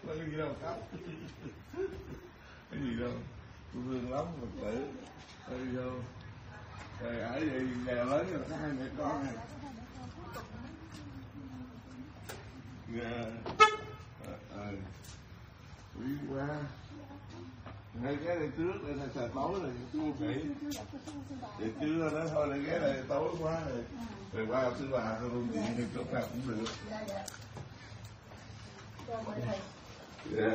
Có cái gì đâu khóc. Cái gì đâu. Tôi thương lắm Phật tử. Đi vô. Rồi ở vậy nhà lớn rồi có 2 mẹ con này. Quý quá. Hai ghé đây trước để xài tối rồi chú nghỉ. Vậy chưa đó thôi để ghé đây tối quá rồi. Rồi qua thứ ba thôi luôn chuyện thì chỗ nào cũng được. Dạ.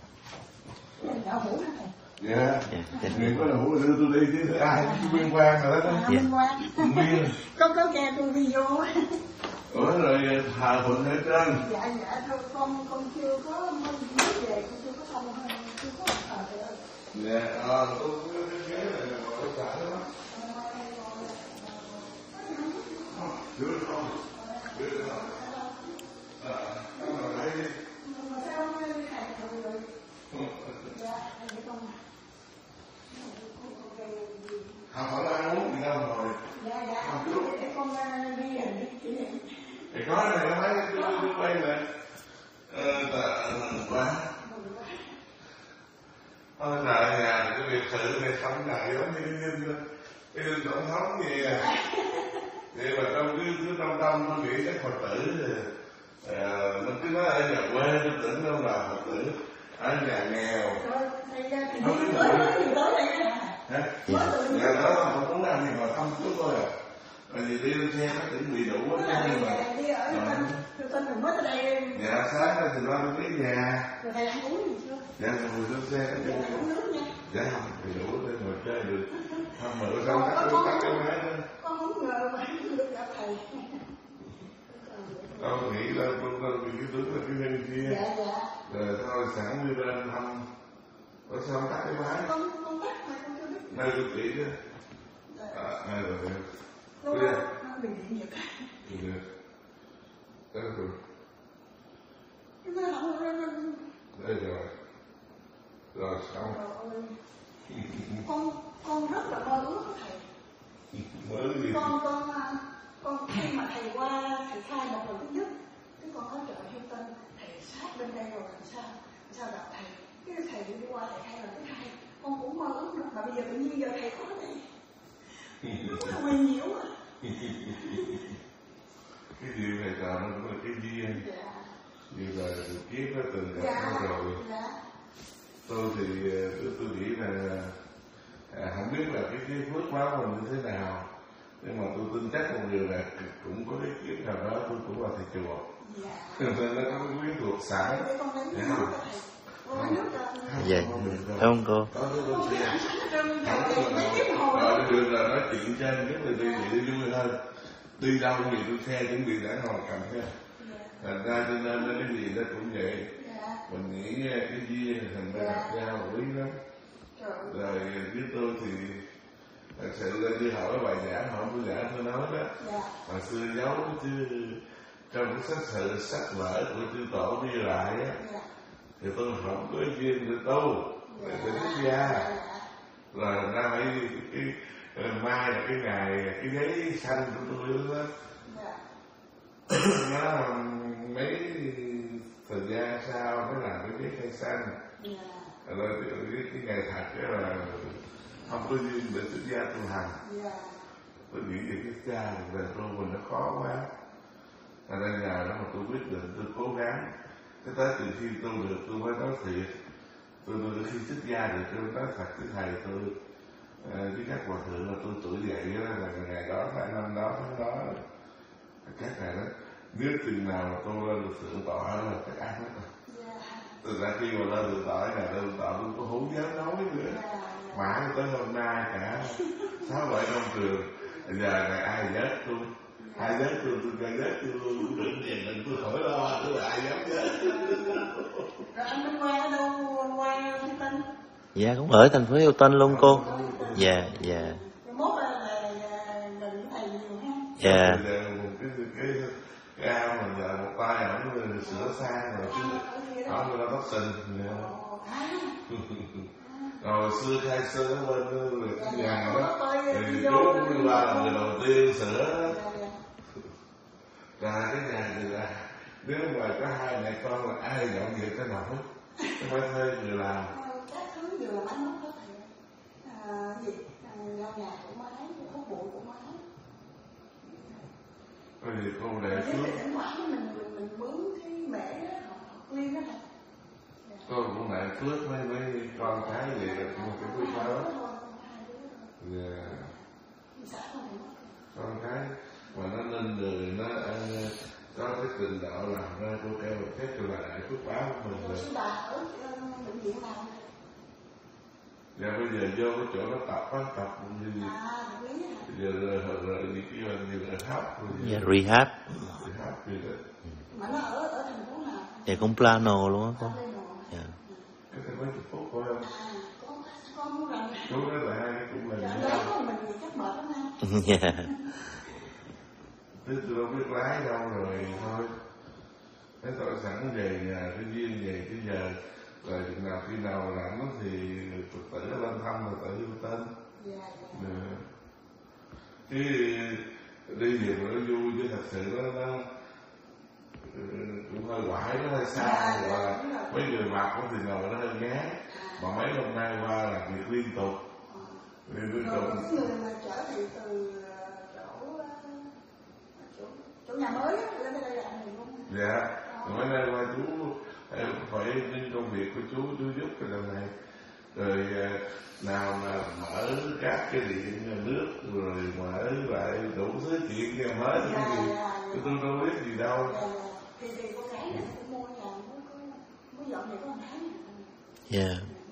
Dạ. Người có đủ đưa tôi đi chứ ai liên quan rồi đó. Liên quan. Có nghe tôi đi vô. Ủa rồi thờ phụng hết trơn. Dạ thôi con chưa có mới về con chưa có xong chưa có thờ được. Dạ tôi cái ghế này là ngồi ở xã đó. Đưa con. Đưa con. Con ngồi đây đi. Không phải là ăn uống gì đâu rồi. Dạ để con đi rồi đi. Thì có này nó thấy tôi quay nè. Quá. Thôi là nhà này cái biệt thự này không đại giống như cái đinh tổng thống vậy à. Vậy mà trong cứ trong tôi nghĩ các Phật tử mình cứ nói ở nhà quê tôi tưởng đâu là Phật tử ở nhà nghèo. Không biết hả? Nhà đó không muốn ăn thì mà không chút thôi à. Bởi vì đi lên xe nó chuẩn bị đủ hết nhưng mà dạ sáng thì lo đi cái nhà. Rồi thầy ăn uống gì chưa? Dạ ngồi lên xe Dạ uống nước nha. dạ không thì đủ để ngồi chơi được. Không mà ở đâu tắt cái máy đó. Con không ngờ mà được gặp thầy. Con nghĩ là con vì cái tướng là cái bên kia. Dạ. Rồi thôi sẵn đi lên thăm. Ở sao không tắt cái máy? Con tắt mà con chưa biết. Nơi tôi chỉ đó. Rồi được. Nó bị điện giật. Được. Đó rồi. Nó không Đây rồi. Rồi xong. Con rất là mơ ước của thầy. Mơ ước gì? Con khi mà thầy qua thầy khai một lần thứ nhất, cái con nói trời Hilton thầy sát bên đây rồi làm sao gặp thầy. Cái thầy đi qua thầy khai lần thứ hai, con cũng mơ ước được mà bây giờ tự nhiên giờ thầy có đây. Nó hơi nhiễu à. Cái điều này là nó cũng là cái duyên. Dạ. Như là kiếp nó từng gặp nó rồi. Dạ. Tôi thì tôi nghĩ là không biết là cái phước báo mình như thế nào, nhưng mà tôi tin chắc một điều là cũng có cái kiếp nào đó tôi cũng là thầy chùa. Nên nó có cái quyến thuộc sẵn. Dạ không? Dạ, không cô. Có được là nói chuyện trên nhất là đi vui hơn. Đi đâu thì tôi xe chuẩn bị đã ngồi cầm theo. Thành ra cho nên cái gì nó cũng vậy. Mình nghĩ cái duyên thành ra gặp nhau quý lắm. Rồi với tôi thì thật sự là đi hỏi bài giảng hỏi tôi giảng tôi nói đó. Hồi xưa giấu chứ trong cái sách vở của chư tổ đi lại á, thì tôi không có duyên để tu để xuất gia. Rồi ra phải mai là cái ngày cái giấy xanh của tôi đó. Nó mấy thời gian sau mới làm cái giấy cây xanh. Rồi cái ngày thật đó là không có duyên để xuất gia tu hành. Tôi nghĩ về cái cha về tu mình nó khó quá. Thành ra nhờ đó mà tôi quyết định tôi cố gắng. Cái tới từ khi tu được tôi mới nói thiệt. Tôi khi xuất gia được tôi nói thật với thầy tôi với các hòa thượng là tôi tuổi dậy đó là ngày đó năm đó tháng đó. Các ngài đó nếu chừng nào mà tôi lên được thượng tọa là các ăn hết rồi. Từ ra khi mà lên thượng tọa ngày lên thượng tọa tôi có không dám nói nữa. Mãi tới hôm nay cả 6-7 năm trường giờ này ai vết tôi. Ai vết tôi gây vết tôi luôn. Đừng tôi khỏi lo tôi là ai dám vết. Rồi anh Minh qua ở đâu qua Hilton? Dạ cũng ở thành phố Hilton luôn cô. Dạ. Mốt là mình thầy nhiều ha. Dạ. Cái ao mình giờ một tay ổng sửa sang rồi chứ ổng là tóc xình. Rồi xưa khai xưa nó bên cái nhà đó thì chú là người đầu tiên sửa ra cái nhà thì là Nếu mà có hai mẹ con là ai dọn việc cái nào hết, không phải thuê người làm. Các thứ đều là máy móc hết thầy. Lau nhà của máy, hút bụi của máy. Có gì cô để Nếu thỉnh thoảng mình mướn cái mẻ đó, họ clean đó thầy. Cô cũng lại phước mấy con cái vậy là một cái phước đó. Con cái mà nó lên người nó có cái trình độ làm ra cô kêu một phép cho là đại phước báo của mình rồi. Sư bà ở bệnh viện nào? Dạ bây giờ vô cái chỗ nó tập như gì? Giờ rồi gì kia là nhiều là hấp rồi. Dạ, rehab. Rehab gì đó. Mà nó ở thành phố nào? Dạ, cũng plano luôn á con. Dạ. Cái thành phố Trúc Phúc phải không? Con muốn rằng chú đó là hai cũng là dạ, lấy của mình thì chắc mệt lắm ha. Dạ. Tôi đâu biết lái đâu rồi thôi. Thế tôi sẵn về nhà cái duyên về cái giờ rồi chừng nào khi nào làm nó thì Phật tử nó lên thăm rồi tự vô tên. Chứ đi nhiều nó vui chứ thật sự nó cũng hơi quải, nó hơi xa. Và mấy người mặc thì ngồi nó hơi ngán. Mà mấy hôm nay qua làm việc liên tục. Rồi cái người mà trở thì từ chỗ nhà mới lên đây làm gì không? Dạ, mấy nay qua chú phải những công việc của chú giúp cái lần này. Rồi nào mà mở các cái điện nước rồi mở lại đủ thứ chuyện nhà mới cái gì tôi đâu biết gì đâu. Thì con gái này cũng mua nhà mới dọn về có 1 tháng. Dạ.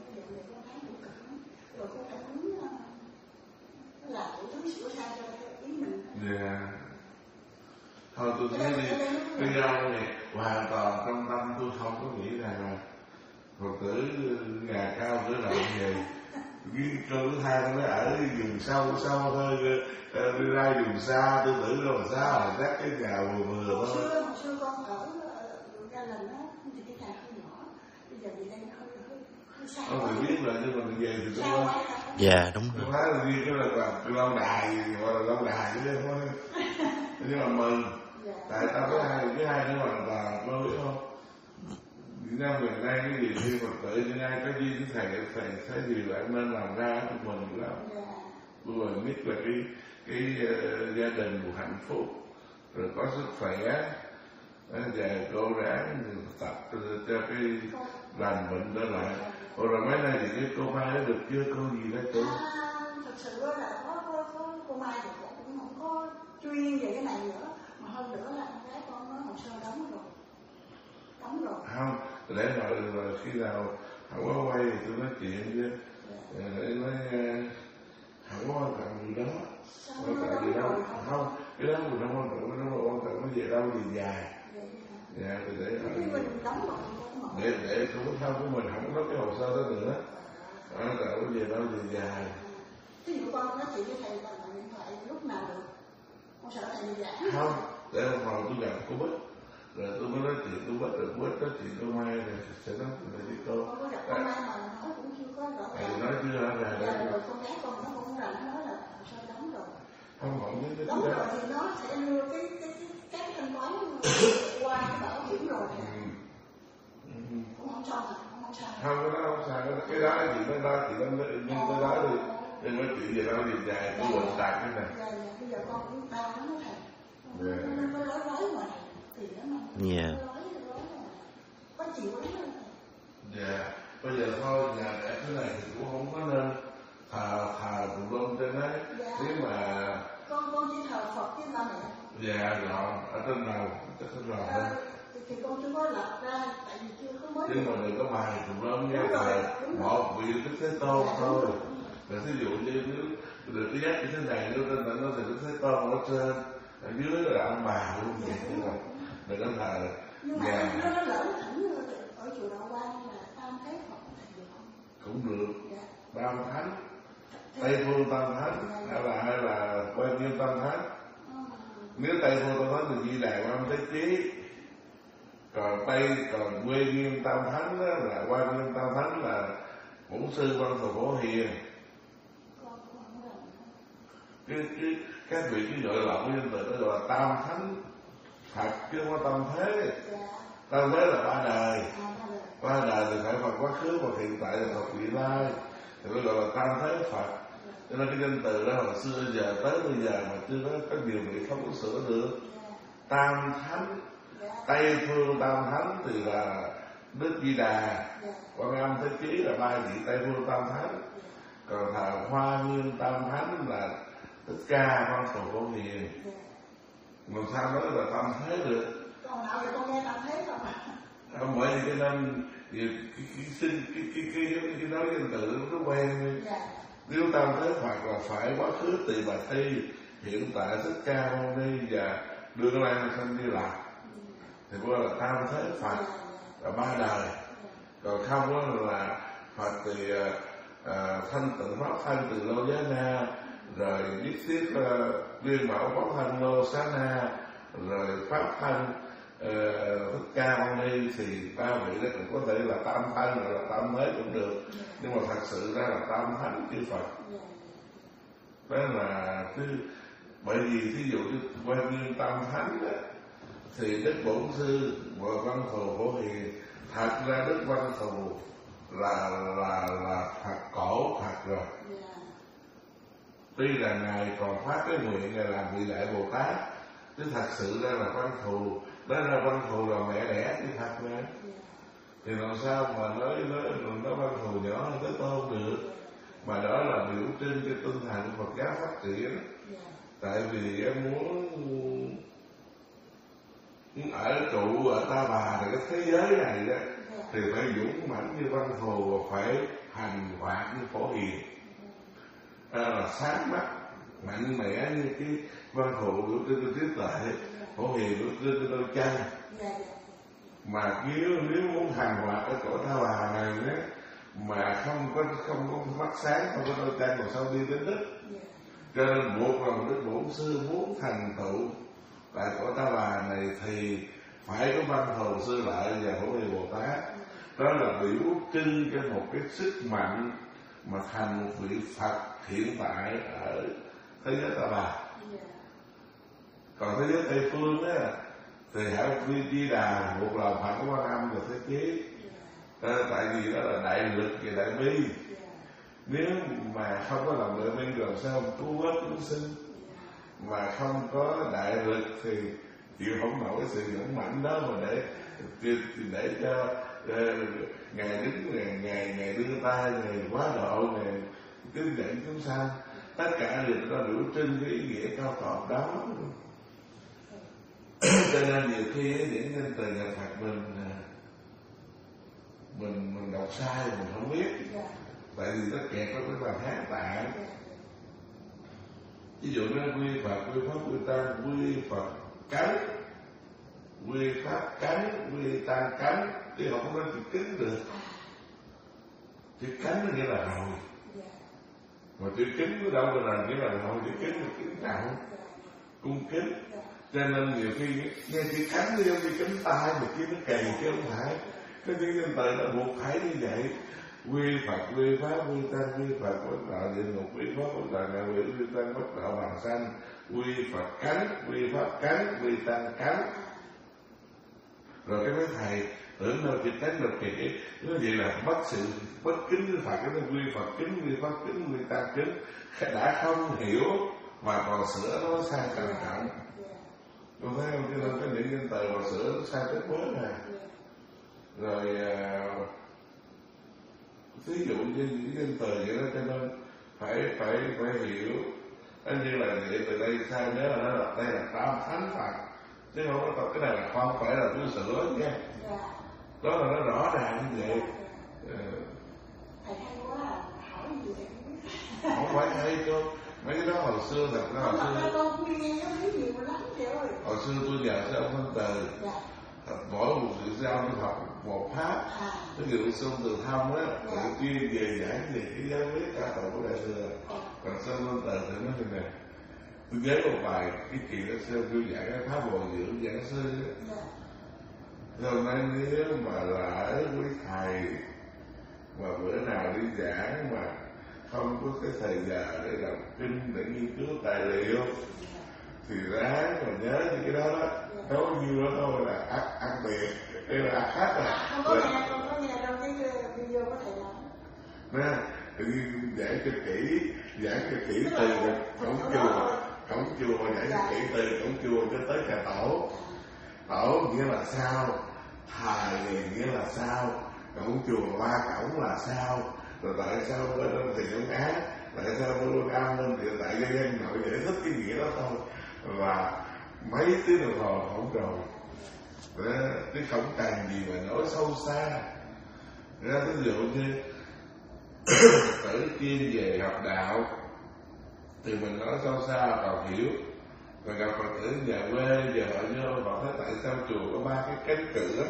Rồi cô phải muốn làm đủ thứ sửa sang cho ý mình. Dạ. Thôi tôi thấy đi cái rau này hoàn toàn trong tâm tôi không có nghĩ rằng là Phật tử nhà cao cửa rộng về cái cô thứ hai nó ở vùng sâu thôi đi ra vùng xa tôi tưởng đâu là sao là chắc cái nhà vừa Hồi thôi. xưa con ở gia đình á thì cái nhà hơi nhỏ, bây giờ về đây hơi xa. Không phải biết là nhưng mà mình về thì tôi nói. Dạ, đúng Tôi rồi. nói là đi cái là lâu đài gọi là lâu đài chứ không có. Nhưng mà mừng tại tao có cái hai nữa hoàn toàn có biết không? Việt Nam ngày nay cái gì khi Phật tử như ai có duyên thầy thấy gì là nên làm ra của mình lắm. Tôi biết là cái gia đình một hạnh phúc rồi có sức khỏe và cố gắng tập cho cái lành bệnh trở lại. Rồi mấy nay thì cái cô Mai nó được chưa cô gì đó chú? Thật sự là có cô Mai thì cũng không có chuyên về cái này nữa, mà hơn nữa là con gái con nó hồ sơ đóng rồi. Không, để rồi khi nào không có quay thì tôi nói chuyện chứ. Để nói không có quan trọng gì đó. Quan trọng gì đâu. Không, cái đó mình không quan trọng, nó quan trọng nó về đâu thì dài. Dạ, thì để không của mình không có cái hồ sơ đó nữa. Quan trọng về đâu thì dài. Ví dụ con nói chuyện với thầy bằng điện thoại lúc nào được? Con sợ thầy bị giảng. Không, để một hồi tôi gặp cô Bích. Rồi tôi mới nói chuyện cô Bích, rồi cô Bích nói chuyện cô Mai rồi sẽ nói chuyện với cô. Con có gặp cô Mai mà nói cũng chưa có rõ ràng. Nói chưa rõ ràng. Rồi con gái con nó cũng rằng nó nói là hồ sơ đóng rồi. Không biết cái đóng rồi thì nó sẽ đưa cái thanh toán qua cái bảo hiểm rồi. Cũng không sao hả? Không sao. Không, cái đó không sao. Cái đó là chuyện đó thì nhưng cái đó thì nên nói chuyện về đó thì dài tôi quên tạc cái này. Bây giờ con cũng đau lắm đó thầy. Nó nói ngoài thì nó Dạ. có chịu lắm đó. Dạ. Bây giờ thôi nhà để cái này thì cũng không có nên thờ tùm lum trên đấy. Nếu mà con chỉ thờ Phật với ba mẹ. Dạ rồi ở trên đầu chắc là rồi. Thì con chưa có lập ra tại vì chưa có mới. Nhưng mà đừng có bài tùm lum nha, thờ một vị Đức Thế Tôn thôi. Rồi thí dụ như được cái giác như thế này nó trên nó thì Đức Thế Tôn ở trên, ở dưới là ông bà luôn vậy như vậy. Đừng có thờ. Nhưng mà nó lỡ thẳng ở chùa Đạo Quang là Tam Thế Phật thầy được không? Cũng được. Tam Thánh, Tây Phương Tam Thánh hay là Quan Nghiêm Tam Thánh. Nếu Tây Phương Tam Thánh thì Di Đà Quan Thế Chí, còn Quê Nghiêm Tam Thánh là Quan Nghiêm Tam Thánh là Bổn Sư Quan Thờ Phổ Hiền. Các vị cái gọi lộn với danh từ đó gọi là Tam Thánh. Phật chứ không có tâm thế. Tâm thế là ba đời. Ba đời thì phải Phật quá khứ, và hiện tại là Phật vị lai, thì mới gọi là tam thế Phật. Cho nên cái danh từ đó hồi xưa giờ tới bây giờ mà chưa có nhiều vị không có sửa được. Tam thánh, Tây phương tam thánh thì là Đức Di Đà, Quan Âm, Thế Chí là ba vị Tây phương tam thánh. Còn thờ Hoa Nguyên tam thánh là Thích Ca, Văn Thù, Phổ Hiền. Làm sao nói là tam thế được? Còn nào thì con nghe tam thế không ạ? Không phải thì cho nên cái nói danh từ nó quen. Nếu tam thế Phật là phải quá khứ Tỳ Bà Thi, hiện tại Thích Ca Mâu Ni và Đương Lai Sanh Di Lặc, thì gọi là tam thế Phật là ba đời. Còn không đó là Phật thì thanh tịnh pháp thân từ Lô Giá Na, rồi nhất thiết viên mẫu pháp thân Lô Xá Na, rồi pháp thân Thích Ca Mâu Ni, thì ba vị đó cũng có thể là tam thân hoặc là tam thế cũng được. Nhưng mà thật sự ra là tam thánh chư Phật. Đó là bởi vì thí dụ như quan Nguyên tam thánh đó, thì Đức Bổn Sư và Văn Thù, Phổ Hiền, thật ra Đức Văn Thù là Phật cổ Phật rồi. Tuy là ngài còn phát cái nguyện ngài làm vị Đại Bồ Tát, chứ thật sự ra là Văn Thù, đó là Văn Thù là mẹ đẻ chứ thật ra. Thì làm sao mà nói Văn Thù nhỏ hơn Thế Tôn được? Mà đó là biểu trưng cho tinh thần Phật giáo phát triển. Tại vì em muốn ở trụ ở Ta Bà thì cái thế giới này đó, thì phải dũng mãnh như Văn Thù và phải hành hoạt như Phổ Hiền. Là sáng mắt mạnh mẽ như cái Văn Thù biểu trưng cho trí tuệ, Phổ Hiền biểu trưng cho đôi chân. Mà nếu muốn hành hoạt ở cõi Ta Bà này đó, mà không có mắt sáng, không có đôi chân, mà sao đi đến đích. Cho nên buộc lòng Đức Bổn Sư muốn thành tựu tại cõi Ta Bà này thì phải có Văn Thù Sư Lợi và Phổ Hiền Bồ Tát. Đó là biểu trưng cho một cái sức mạnh mà thành một vị Phật hiện tại ở thế giới Ta Bà. Còn thế giới Tây phương á, thì hãy Di Đà một lòng Phật của Quan Âm và Thế Chí. Tại vì đó là đại lực và đại bi. Nếu mà không có lòng đại bi làm sao cứu vớt chúng sinh? Mà không có đại lực thì chịu không nổi sự dũng mãnh đó, mà để cho ngài đứng ngài đưa tay, ngài quá độ, ngài cứu dẫn chúng sanh. Tất cả đều nó biểu trưng cái ý nghĩa cao trọn đó. Cho nên nhiều khi những danh từ nhà Phật mình đọc sai, mình không biết. Tại vì nó kẹt trong cái bài hát tạng. Ví dụ nó quy Phật, quy Pháp, quy Tăng, quy Phật cánh, quy Pháp cánh, quy Tăng cánh, chứ không có nói chữ kính được. Chữ cánh nó nghĩa là rồi. Mà chữ kính nó đâu là nghĩa là rồi, chữ kính là kính trọng, cung kính. Cho nên nhiều khi nghe chữ cánh nó giống như cánh tay, mà kia nó cày chứ không phải. Cái tiếng danh từ là buộc phải như vậy. Quy Phật, quy Pháp, quy Tăng, quy Phật bất đạo địa ngục, quy Pháp bất đạo ngạ quỷ, quy Tăng bất đạo bằng sanh, quy Phật cánh, quy Pháp cánh, quy Tăng cánh. Rồi cái mấy thầy tưởng đâu chữ cánh được kỹ, nó vậy là bất sự bất kính với Phật, cái quy Phật kính, quy Pháp kính, quy Tăng kính. Đã không hiểu mà còn sửa nó sai trầm trọng. Tôi thấy không? Cho nên cái những danh từ mà sửa nó sai rất mới nè. Rồi ví dụ như những danh từ vậy đó, cho nên phải hiểu. Như là vậy từ đây sao nhớ là đây là tam thánh Phật, chứ không có cái này là không phải là tôi sửa nha. Đó là nó rõ ràng như vậy. Thầy hay quá à, hỏi gì vậy? Không phải hay đâu, mấy cái đó hồi xưa thật ra hồi xưa. Con nghe nó biết nhiều lắm vậy ơi. Hồi xưa tôi nhờ sư ông Thanh Từ, mỗi một sự sư ông tôi học một pháp. Ví dụ sư ông Từ Thông á, tự chuyên về giảng về cái giáo lý ca tụng của Đại Thừa. Còn sư ông Thanh Từ thì nói như này, tôi nhớ một bài cái chuyện đó sư ông tôi giảng cái pháp bồi dưỡng giảng sư á. Hôm nay nếu mà lỡ quý thầy mà bữa nào đi giảng mà không có cái thời giờ để đọc kinh, để nghiên cứu tài liệu, thì ráng mà nhớ những cái đó đó, có bao nhiêu đó thôi là ăn tiền, đây là ăn khách rồi. Không có nghe đâu cái video có thầy nói. Nè, giảng cho kỹ từ cổng chùa giảng cho kỹ từ cổng chùa cho tới nhà tổ. Tổ nghĩa là sao, thầy nghĩa là sao, cổng chùa qua cổng là sao, rồi tại sao bên đó thì Đông Á, tại sao bên Am bên thì tại gia dân nội giải thích cái nghĩa đó thôi, và mấy tiếng đồng hồ không rồi. Chứ không cần gì mà nói sâu xa. Ví dụ như Phật tử chuyên về học đạo thì mình nói sâu xa còn hiểu. Rồi gặp Phật tử nhà quê giờ họ vô họ thấy tại sao chùa có 3 cái cánh cửa,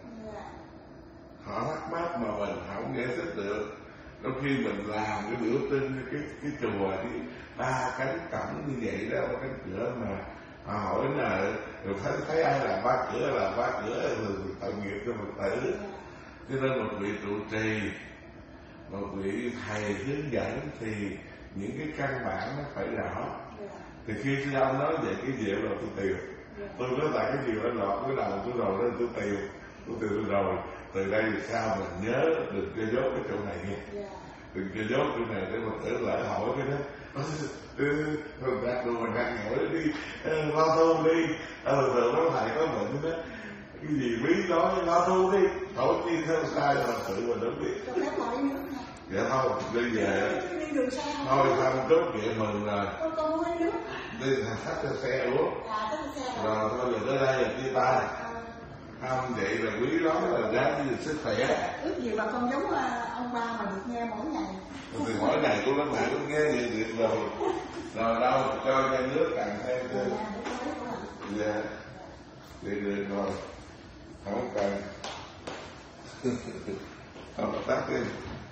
họ thắc mắc mà mình không giải thích được. Đôi khi mình làm cái biểu trưng cái chùa thì 3 cánh cổng như vậy đó, 3 cánh cửa mà họ hỏi là rồi thấy ai làm 3 cửa rồi tội nghiệp cho Phật tử. Cho nên một vị trụ trì, một vị thầy hướng dẫn thì những cái căn bản nó phải rõ. Thì khi sư ông nói về cái diệu là tôi tìm, tôi nói tại cái diệu nó lọt cái đầu tôi rồi nên tôi tìm rồi. Từ đây thì sao mình nhớ đừng cho dốt cái chỗ này nha, đừng cho dốt chỗ này để Phật tử lại hỏi cái đó. Mình ra đồ mình đang hỏi đi lo tu đi, rồi nó thầy có bệnh đó, cái gì bí nói lo tu đi, hỏi chi theo sai là tự mình đúng biết. Dạ thôi, đi về thôi xong chút chuyện mừng rồi đi thằng khách cho xe uống rồi thôi giờ tới đây là chia tay. Không vậy là quý lắm là đáng như sức khỏe. Ước gì bà con giống ông ba mà được nghe mỗi ngày. Thì mỗi ngày cô nói mẹ cũng nghe vậy được rồi. Rồi đâu cho nhà nước càng thêm thôi. Dạ. Vậy được rồi. Không cần. Không tắt đi.